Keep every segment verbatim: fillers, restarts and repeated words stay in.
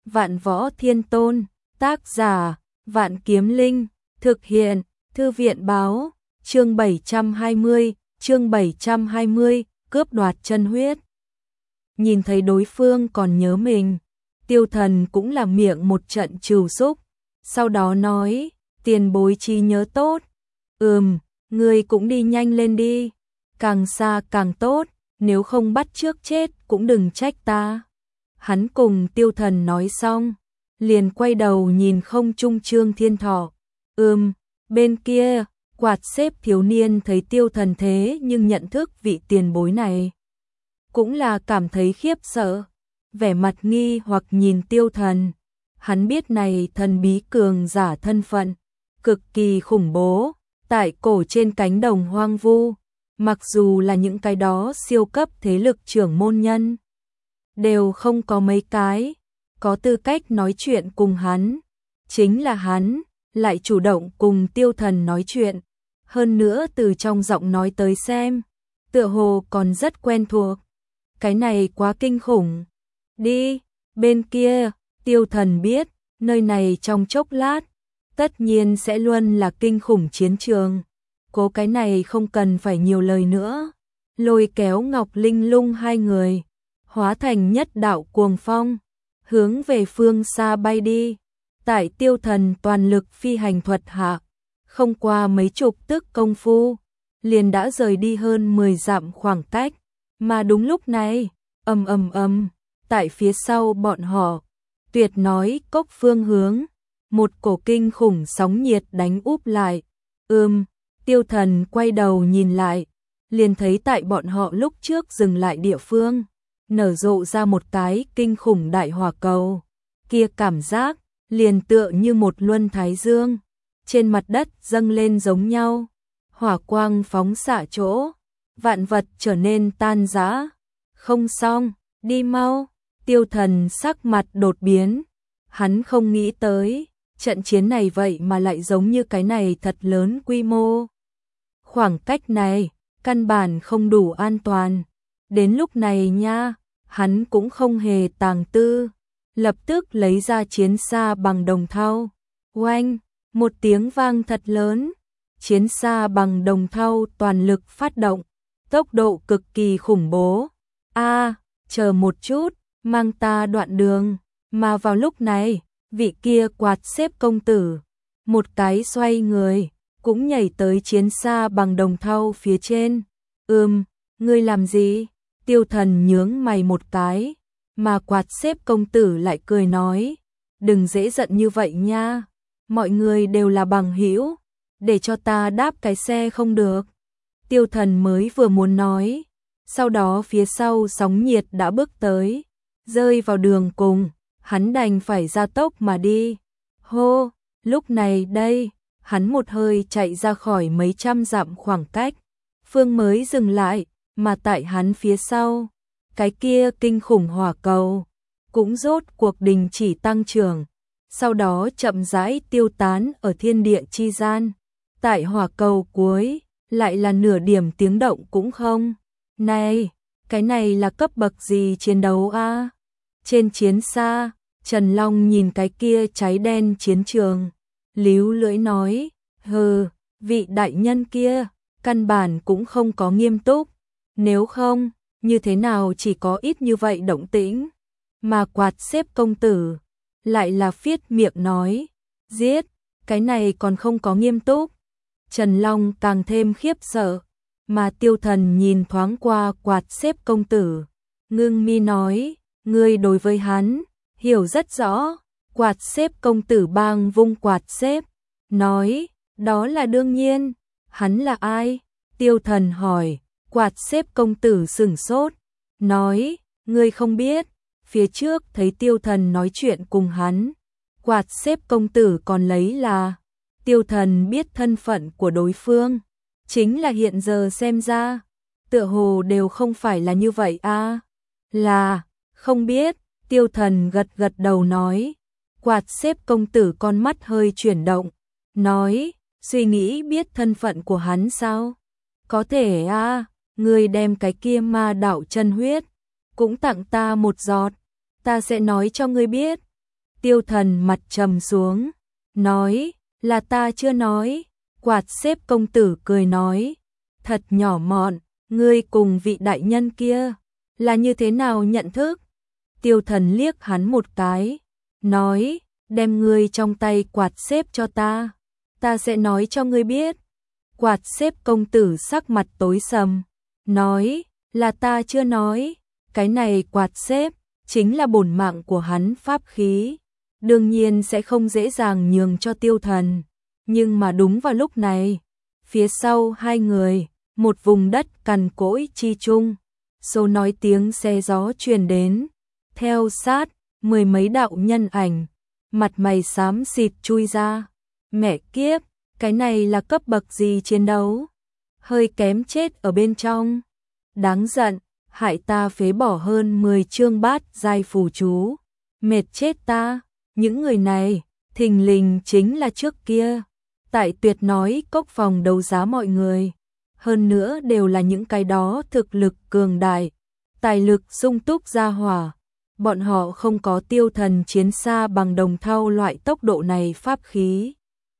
Vạn Võ Thiên Tôn, tác giả, Vạn Kiếm Linh, thực hiện, Thư viện báo, chương bảy trăm hai mươi, chương bảy trăm hai mươi, cướp đoạt chân huyết. Nhìn thấy đối phương còn nhớ mình, Tiêu Thần cũng là miệng một trận trừu xúc, sau đó nói, tiền bối trí nhớ tốt, ừm, ngươi cũng đi nhanh lên đi, càng xa càng tốt, nếu không bắt trước chết cũng đừng trách ta. Hắn cùng Tiêu Thần nói xong, liền quay đầu nhìn không trung Trương Thiên Thọ, ừm, bên kia, quạt xếp thiếu niên thấy Tiêu Thần thế nhưng nhận thức vị tiền bối này, cũng là cảm thấy khiếp sợ, vẻ mặt nghi hoặc nhìn Tiêu Thần. Hắn biết này thần bí cường giả thân phận cực kỳ khủng bố, tại cổ trên cánh đồng hoang vu, mặc dù là những cái đó siêu cấp thế lực trưởng môn nhân, đều không có mấy cái có tư cách nói chuyện cùng hắn, chính là hắn lại chủ động cùng Tiêu Thần nói chuyện, hơn nữa từ trong giọng nói tới xem, tựa hồ còn rất quen thuộc. Cái này quá kinh khủng. Đi, bên kia, Tiêu Thần biết, nơi này trong chốc lát, tất nhiên sẽ luôn là kinh khủng chiến trường. Cố cái này không cần phải nhiều lời nữa. Lôi kéo Ngọc Linh Lung hai người, hóa thành nhất đạo cuồng phong, hướng về phương xa bay đi. Tại Tiêu Thần toàn lực phi hành thuật hạ, không qua mấy chục tức công phu, liền đã rời đi hơn mười dặm khoảng cách. Mà đúng lúc này, ầm ầm ầm, tại phía sau bọn họ, Tuyệt nói cốc phương hướng, một cổ kinh khủng sóng nhiệt đánh úp lại. Ừm, Tiêu Thần quay đầu nhìn lại, liền thấy tại bọn họ lúc trước dừng lại địa phương, nở rộ ra một cái kinh khủng đại hỏa cầu. Kia cảm giác, liền tựa như một luân thái dương, trên mặt đất dâng lên giống nhau. Hỏa quang phóng xạ chỗ, vạn vật trở nên tan rã. Không xong, đi mau. Tiêu Thần sắc mặt đột biến, hắn không nghĩ tới, trận chiến này vậy mà lại giống như cái này thật lớn quy mô. Khoảng cách này, căn bản không đủ an toàn. Đến lúc này nha, hắn cũng không hề tàng tư, lập tức lấy ra chiến xa bằng đồng thau. Oanh, một tiếng vang thật lớn, chiến xa bằng đồng thau toàn lực phát động, tốc độ cực kỳ khủng bố. A, chờ một chút, mang ta đoạn đường. Mà vào lúc này, vị kia quạt xếp công tử, một cái xoay người, cũng nhảy tới chiến xa bằng đồng thau phía trên. Ừm, ngươi làm gì? Tiêu Thần nhướng mày một cái, mà quạt xếp công tử lại cười nói, đừng dễ giận như vậy nha, mọi người đều là bằng hữu, để cho ta đáp cái xe không được. Tiêu Thần mới vừa muốn nói, sau đó phía sau sóng nhiệt đã bước tới, rơi vào đường cùng, hắn đành phải ra tốc mà đi. Hô, lúc này đây, hắn một hơi chạy ra khỏi mấy trăm dặm khoảng cách, phương mới dừng lại, mà tại hắn phía sau, cái kia kinh khủng hỏa cầu, cũng rốt cuộc đình chỉ tăng trưởng, sau đó chậm rãi tiêu tán ở thiên địa chi gian. Tại hỏa cầu cuối, lại là nửa điểm tiếng động cũng không. Này, cái này là cấp bậc gì chiến đấu a? Trên chiến xa, Trần Long nhìn cái kia cháy đen chiến trường, líu lưỡi nói, hừ, vị đại nhân kia, căn bản cũng không có nghiêm túc, nếu không, như thế nào chỉ có ít như vậy động tĩnh. Mà quạt xếp công tử, lại là phiết miệng nói, giết, cái này còn không có nghiêm túc. Trần Long càng thêm khiếp sợ, mà Tiêu Thần nhìn thoáng qua quạt xếp công tử, ngưng mi nói, ngươi đối với hắn, hiểu rất rõ. Quạt xếp công tử bang vung quạt xếp, nói, đó là đương nhiên. Hắn là ai? Tiêu Thần hỏi. Quạt xếp công tử sửng sốt, nói, ngươi không biết. Phía trước thấy Tiêu Thần nói chuyện cùng hắn, quạt xếp công tử còn lấy là Tiêu Thần biết thân phận của đối phương, chính là hiện giờ xem ra, tựa hồ đều không phải là như vậy a. Là, không biết. Tiêu Thần gật gật đầu nói. Quạt xếp công tử con mắt hơi chuyển động, nói, suy nghĩ biết thân phận của hắn sao? Có thể a, ngươi đem cái kia ma đạo chân huyết cũng tặng ta một giọt, ta sẽ nói cho ngươi biết. Tiêu Thần mặt trầm xuống, nói, là ta chưa nói. Quạt xếp công tử cười nói, thật nhỏ mọn, ngươi cùng vị đại nhân kia là như thế nào nhận thức? Tiêu Thần liếc hắn một cái, nói, đem ngươi trong tay quạt xếp cho ta, ta sẽ nói cho ngươi biết. Quạt xếp công tử sắc mặt tối sầm, nói, là ta chưa nói, cái này quạt xếp chính là bổn mạng của hắn pháp khí, đương nhiên sẽ không dễ dàng nhường cho Tiêu Thần. Nhưng mà đúng vào lúc này, phía sau hai người, một vùng đất cằn cỗi chi chung, xô nói tiếng xe gió truyền đến, theo sát, mười mấy đạo nhân ảnh, mặt mày xám xịt chui ra. Mẹ kiếp, cái này là cấp bậc gì chiến đấu? Hơi kém chết ở bên trong. Đáng giận, hại ta phế bỏ hơn mười chương bát giai phù chú. Mệt chết ta, những người này, thình lình chính là trước kia. Tại Tuyệt nói cốc phòng đấu giá mọi người. Hơn nữa đều là những cái đó thực lực cường đại, tài lực sung túc gia hỏa. Bọn họ không có Tiêu Thần chiến xa bằng đồng thau loại tốc độ này pháp khí.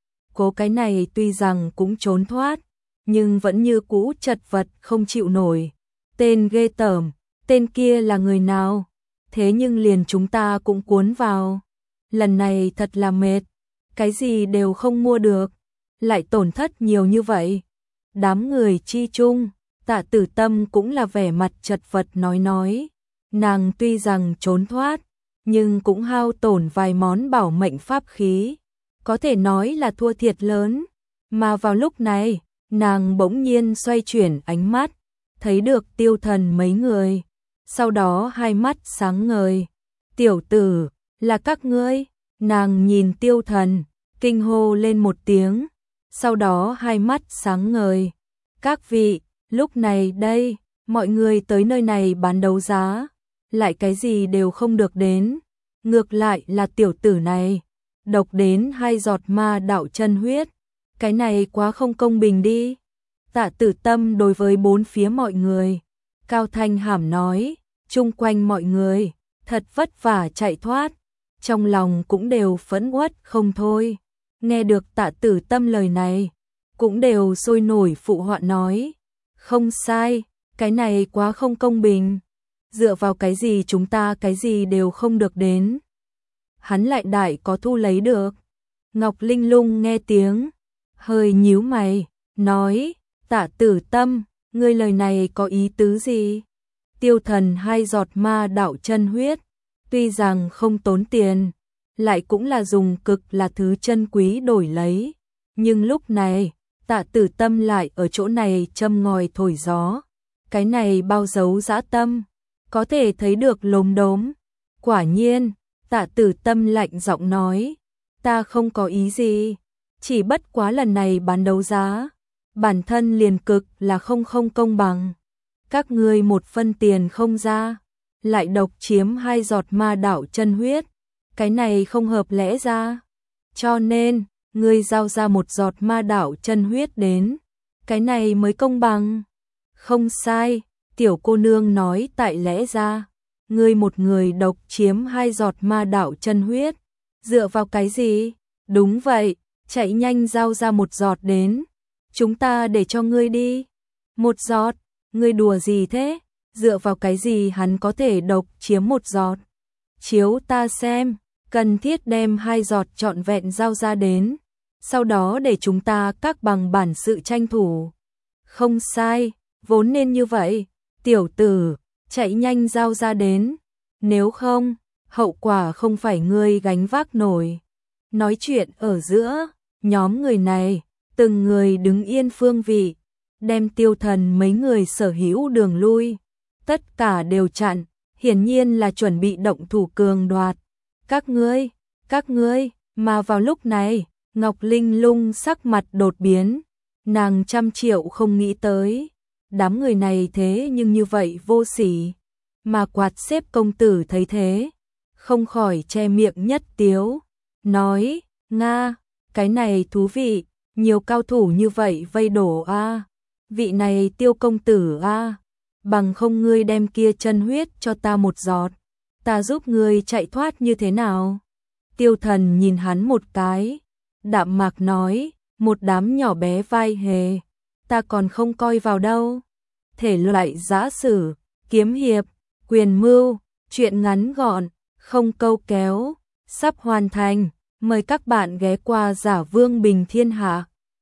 Cố cái này tuy rằng cũng trốn thoát, nhưng vẫn như cũ chật vật không chịu nổi. Tên ghê tởm, tên kia là người nào? Thế nhưng liền chúng ta cũng cuốn vào. Lần này thật là mệt, cái gì đều không mua được, lại tổn thất nhiều như vậy. Đám người chi chung, Tạ Tử Tâm cũng là vẻ mặt chật vật nói nói. Nàng tuy rằng trốn thoát, nhưng cũng hao tổn vài món bảo mệnh pháp khí, có thể nói là thua thiệt lớn. Mà vào lúc này, nàng bỗng nhiên xoay chuyển ánh mắt, thấy được Tiêu Thần mấy người, sau đó hai mắt sáng ngời. Tiểu tử, là các ngươi? Nàng nhìn Tiêu Thần, kinh hô lên một tiếng, sau đó hai mắt sáng ngời. Các vị, lúc này đây, mọi người tới nơi này bán đấu giá, lại cái gì đều không được đến, ngược lại là tiểu tử này độc đến hai giọt ma đạo chân huyết, cái này quá không công bình đi. Tạ Tử Tâm đối với bốn phía mọi người, cao thanh hàm nói, chung quanh mọi người, thật vất vả chạy thoát, trong lòng cũng đều phẫn uất không thôi. Nghe được Tạ Tử Tâm lời này, cũng đều sôi nổi phụ họa nói, không sai, cái này quá không công bình. Dựa vào cái gì chúng ta cái gì đều không được đến? Hắn lại đại có thu lấy được. Ngọc Linh Lung nghe tiếng, hơi nhíu mày, nói, Tạ Tử Tâm, ngươi lời này có ý tứ gì? Tiêu Thần hai giọt ma đạo chân huyết, tuy rằng không tốn tiền, lại cũng là dùng cực là thứ chân quý đổi lấy. Nhưng lúc này, Tạ Tử Tâm lại ở chỗ này châm ngòi thổi gió. Cái này bao dấu dã tâm, có thể thấy được lốm đốm. Quả nhiên, Tạ Tử Tâm lạnh giọng nói, ta không có ý gì, chỉ bất quá lần này bán đấu giá, bản thân liền cực là không không công bằng. Các ngươi một phân tiền không ra, lại độc chiếm hai giọt ma đạo chân huyết, cái này không hợp lẽ ra. Cho nên, ngươi giao ra một giọt ma đạo chân huyết đến, cái này mới công bằng. Không sai, tiểu cô nương nói tại lẽ ra, ngươi một người độc chiếm hai giọt ma đạo chân huyết, dựa vào cái gì? Đúng vậy, chạy nhanh giao ra một giọt đến, chúng ta để cho ngươi đi. Một giọt, ngươi đùa gì thế? Dựa vào cái gì hắn có thể độc chiếm một giọt? Chiếu ta xem, cần thiết đem hai giọt trọn vẹn giao ra đến, sau đó để chúng ta các bằng bản sự tranh thủ. Không sai, vốn nên như vậy, tiểu tử, chạy nhanh giao ra đến, nếu không, hậu quả không phải ngươi gánh vác nổi. Nói chuyện ở giữa, nhóm người này, từng người đứng yên phương vị, đem Tiêu Thần mấy người sở hữu đường lui, tất cả đều chặn, hiển nhiên là chuẩn bị động thủ cường đoạt. Các ngươi, các ngươi, mà vào lúc này, Ngọc Linh Lung sắc mặt đột biến, nàng trăm triệu không nghĩ tới, đám người này thế nhưng như vậy vô sỉ. Mà Quạt xếp công tử thấy thế, không khỏi che miệng nhất tiếu, nói, Nga, cái này thú vị, nhiều cao thủ như vậy vây đổ a, vị này Tiêu công tử a, bằng không ngươi đem kia chân huyết cho ta một giọt, ta giúp ngươi chạy thoát như thế nào? Tiêu Thần nhìn hắn một cái, đạm mạc nói, một đám nhỏ bé vai hề, ta còn không coi vào đâu. Thể loại giã sử, kiếm hiệp, quyền mưu, truyện ngắn gọn, không câu kéo, sắp hoàn thành. Mời các bạn ghé qua Giả Vương Bình Thiên Hạ.